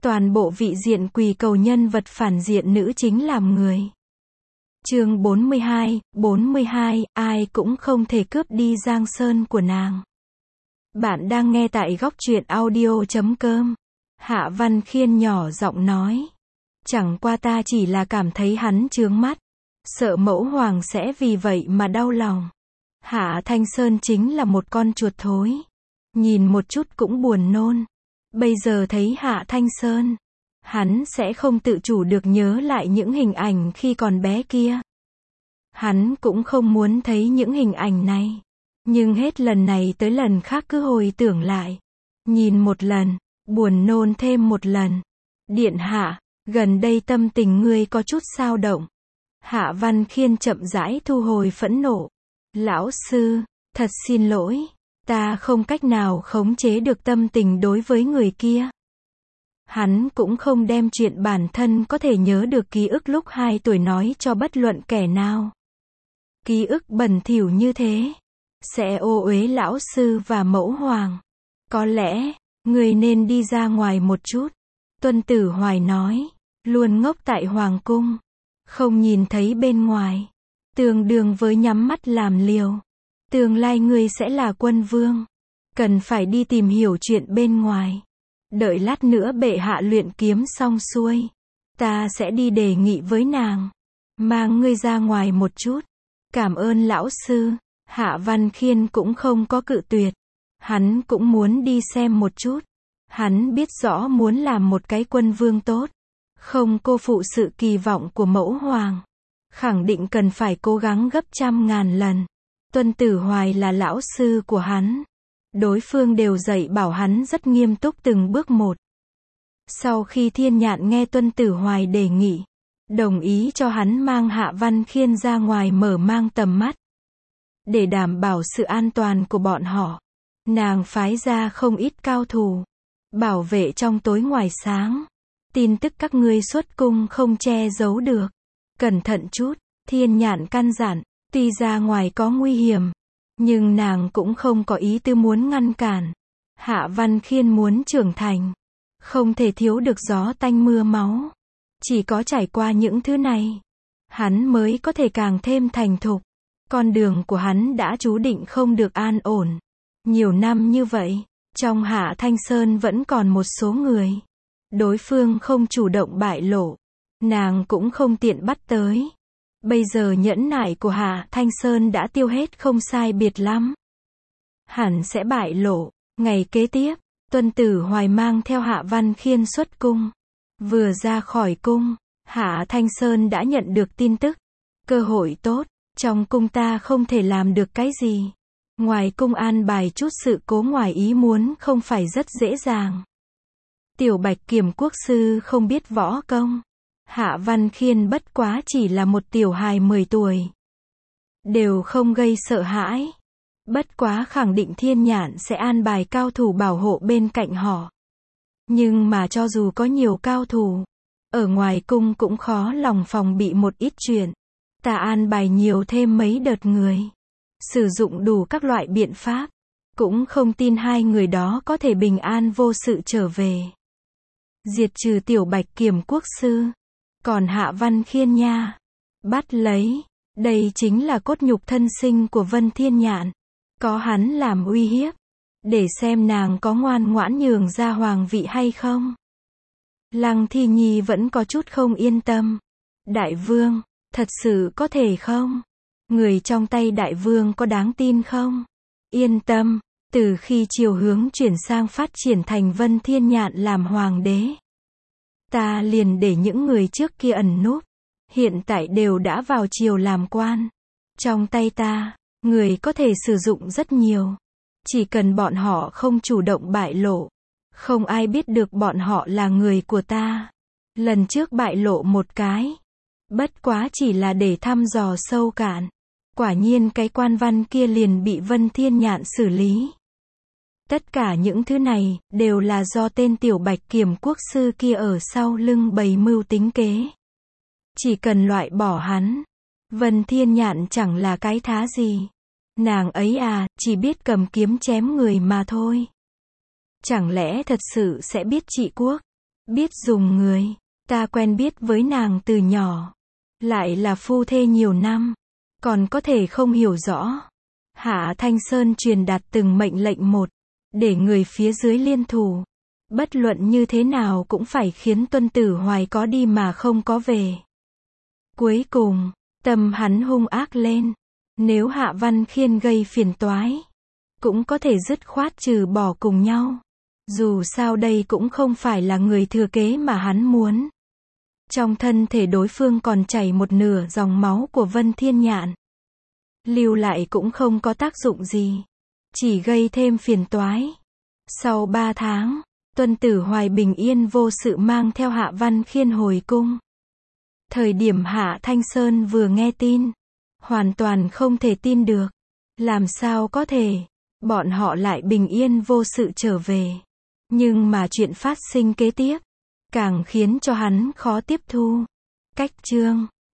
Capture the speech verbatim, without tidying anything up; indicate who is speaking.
Speaker 1: Toàn bộ vị diện quỳ cầu nhân vật phản diện nữ chính làm người. Chương bốn mươi hai, bốn mươi hai, ai cũng không thể cướp đi Giang Sơn của nàng. Bạn đang nghe tại góc truyện audio chấm com. Hạ Văn Khiên nhỏ giọng nói. Chẳng qua ta chỉ là cảm thấy hắn chướng mắt. Sợ mẫu hoàng sẽ vì vậy mà đau lòng. Hạ Thanh Sơn chính là một con chuột thối. Nhìn một chút cũng buồn nôn. Bây giờ thấy Hạ Thanh Sơn, hắn sẽ không tự chủ được nhớ lại những hình ảnh khi còn bé kia. Hắn cũng không muốn thấy những hình ảnh này. Nhưng hết lần này tới lần khác cứ hồi tưởng lại. Nhìn một lần, buồn nôn thêm một lần. Điện hạ, gần đây tâm tình ngươi có chút xao động. Hạ Văn Khiên chậm rãi thu hồi phẫn nộ. Lão sư, thật xin lỗi. Ta không cách nào khống chế được tâm tình đối với người kia. Hắn cũng không đem chuyện bản thân có thể nhớ được ký ức lúc hai tuổi nói cho bất luận kẻ nào. Ký ức bẩn thỉu như thế, sẽ ô uế lão sư và mẫu hoàng. Có lẽ, người nên đi ra ngoài một chút. Tuân Tử Hoài nói, luôn ngốc tại hoàng cung, không nhìn thấy bên ngoài. Tương đương với nhắm mắt làm liều. Tương lai ngươi sẽ là quân vương. Cần phải đi tìm hiểu chuyện bên ngoài. Đợi lát nữa bệ hạ luyện kiếm xong xuôi. Ta sẽ đi đề nghị với nàng. Mang ngươi ra ngoài một chút. Cảm ơn lão sư. Hạ Văn Khiên cũng không có cự tuyệt. Hắn cũng muốn đi xem một chút. Hắn biết rõ muốn làm một cái quân vương tốt. Không cô phụ sự kỳ vọng của mẫu hoàng. Khẳng định cần phải cố gắng gấp trăm ngàn lần. Tuân Tử Hoài là lão sư của hắn. Đối phương đều dạy bảo hắn rất nghiêm túc từng bước một. Sau khi Thiên Nhạn nghe Tuân Tử Hoài đề nghị, đồng ý cho hắn mang Hạ Văn Khiên ra ngoài mở mang tầm mắt. Để đảm bảo sự an toàn của bọn họ, nàng phái ra không ít cao thủ, bảo vệ trong tối ngoài sáng. Tin tức các ngươi xuất cung không che giấu được. Cẩn thận chút, Thiên Nhạn căn dặn. Tuy ra ngoài có nguy hiểm, nhưng nàng cũng không có ý tư muốn ngăn cản. Hạ Văn Khiên muốn trưởng thành, không thể thiếu được gió tanh mưa máu. Chỉ có trải qua những thứ này, hắn mới có thể càng thêm thành thục. Con đường của hắn đã chú định không được an ổn. Nhiều năm như vậy, trong Hạ Thanh Sơn vẫn còn một số người. Đối phương không chủ động bại lộ, nàng cũng không tiện bắt tới. Bây giờ nhẫn nại của Hạ Thanh Sơn đã tiêu hết không sai biệt lắm. Hẳn sẽ bại lộ. Ngày kế tiếp, Tuân Tử Hoài mang theo Hạ Văn Khiên xuất cung. Vừa ra khỏi cung, Hạ Thanh Sơn đã nhận được tin tức. Cơ hội tốt, trong cung ta không thể làm được cái gì. Ngoài cung an bài chút sự cố ngoài ý muốn không phải rất dễ dàng. Tiểu Bạch Kiểm quốc sư không biết võ công. Hạ Văn Khiên bất quá chỉ là một tiểu hài mười tuổi. Đều không gây sợ hãi. Bất quá khẳng định Thiên Nhạn sẽ an bài cao thủ bảo hộ bên cạnh họ. Nhưng mà cho dù có nhiều cao thủ, ở ngoài cung cũng khó lòng phòng bị một ít chuyện. Ta an bài nhiều thêm mấy đợt người. Sử dụng đủ các loại biện pháp. Cũng không tin hai người đó có thể bình an vô sự trở về. Diệt trừ Tiểu Bạch Kiểm quốc sư. Còn Hạ Văn Khiên nha, bắt lấy, đây chính là cốt nhục thân sinh của Vân Thiên Nhạn. Có hắn làm uy hiếp, để xem nàng có ngoan ngoãn nhường ra hoàng vị hay không. Lăng Thi Nhi vẫn có chút không yên tâm. Đại vương, thật sự có thể không? Người trong tay đại vương có đáng tin không? Yên tâm, từ khi chiều hướng chuyển sang phát triển thành Vân Thiên Nhạn làm hoàng đế. Ta liền để những người trước kia ẩn núp, hiện tại đều đã vào triều làm quan. Trong tay ta, người có thể sử dụng rất nhiều. Chỉ cần bọn họ không chủ động bại lộ, không ai biết được bọn họ là người của ta. Lần trước bại lộ một cái, bất quá chỉ là để thăm dò sâu cạn. Quả nhiên cái quan văn kia liền bị Vân Thiên Nhạn xử lý. Tất cả những thứ này, đều là do tên Tiểu Bạch Kiểm quốc sư kia ở sau lưng bày mưu tính kế. Chỉ cần loại bỏ hắn, Vân Thiên Nhạn chẳng là cái thá gì. Nàng ấy à, chỉ biết cầm kiếm chém người mà thôi. Chẳng lẽ thật sự sẽ biết trị quốc? biết dùng người. Ta quen biết với nàng từ nhỏ. Lại là phu thê nhiều năm. Còn có thể không hiểu rõ. Hạ Thanh Sơn truyền đạt từng mệnh lệnh một. Để người phía dưới liên thủ. Bất luận như thế nào cũng phải khiến Tuân Tử Hoài có đi mà không có về. Cuối cùng, tâm hắn hung ác lên. Nếu Hạ Văn Khiên gây phiền toái, cũng có thể dứt khoát trừ bỏ cùng nhau. Dù sao đây cũng không phải là người thừa kế mà hắn muốn. Trong thân thể đối phương còn chảy một nửa dòng máu của Vân Thiên Nhạn. Lưu lại cũng không có tác dụng gì. Chỉ gây thêm phiền toái. Sau ba tháng, Tuân Tử Hoài bình yên vô sự mang theo Hạ Văn Khiên hồi cung. Thời điểm Hạ Thanh Sơn vừa nghe tin, hoàn toàn không thể tin được. Làm sao có thể, bọn họ lại bình yên vô sự trở về. Nhưng mà chuyện phát sinh kế tiếp, càng khiến cho hắn khó tiếp thu. Cách chương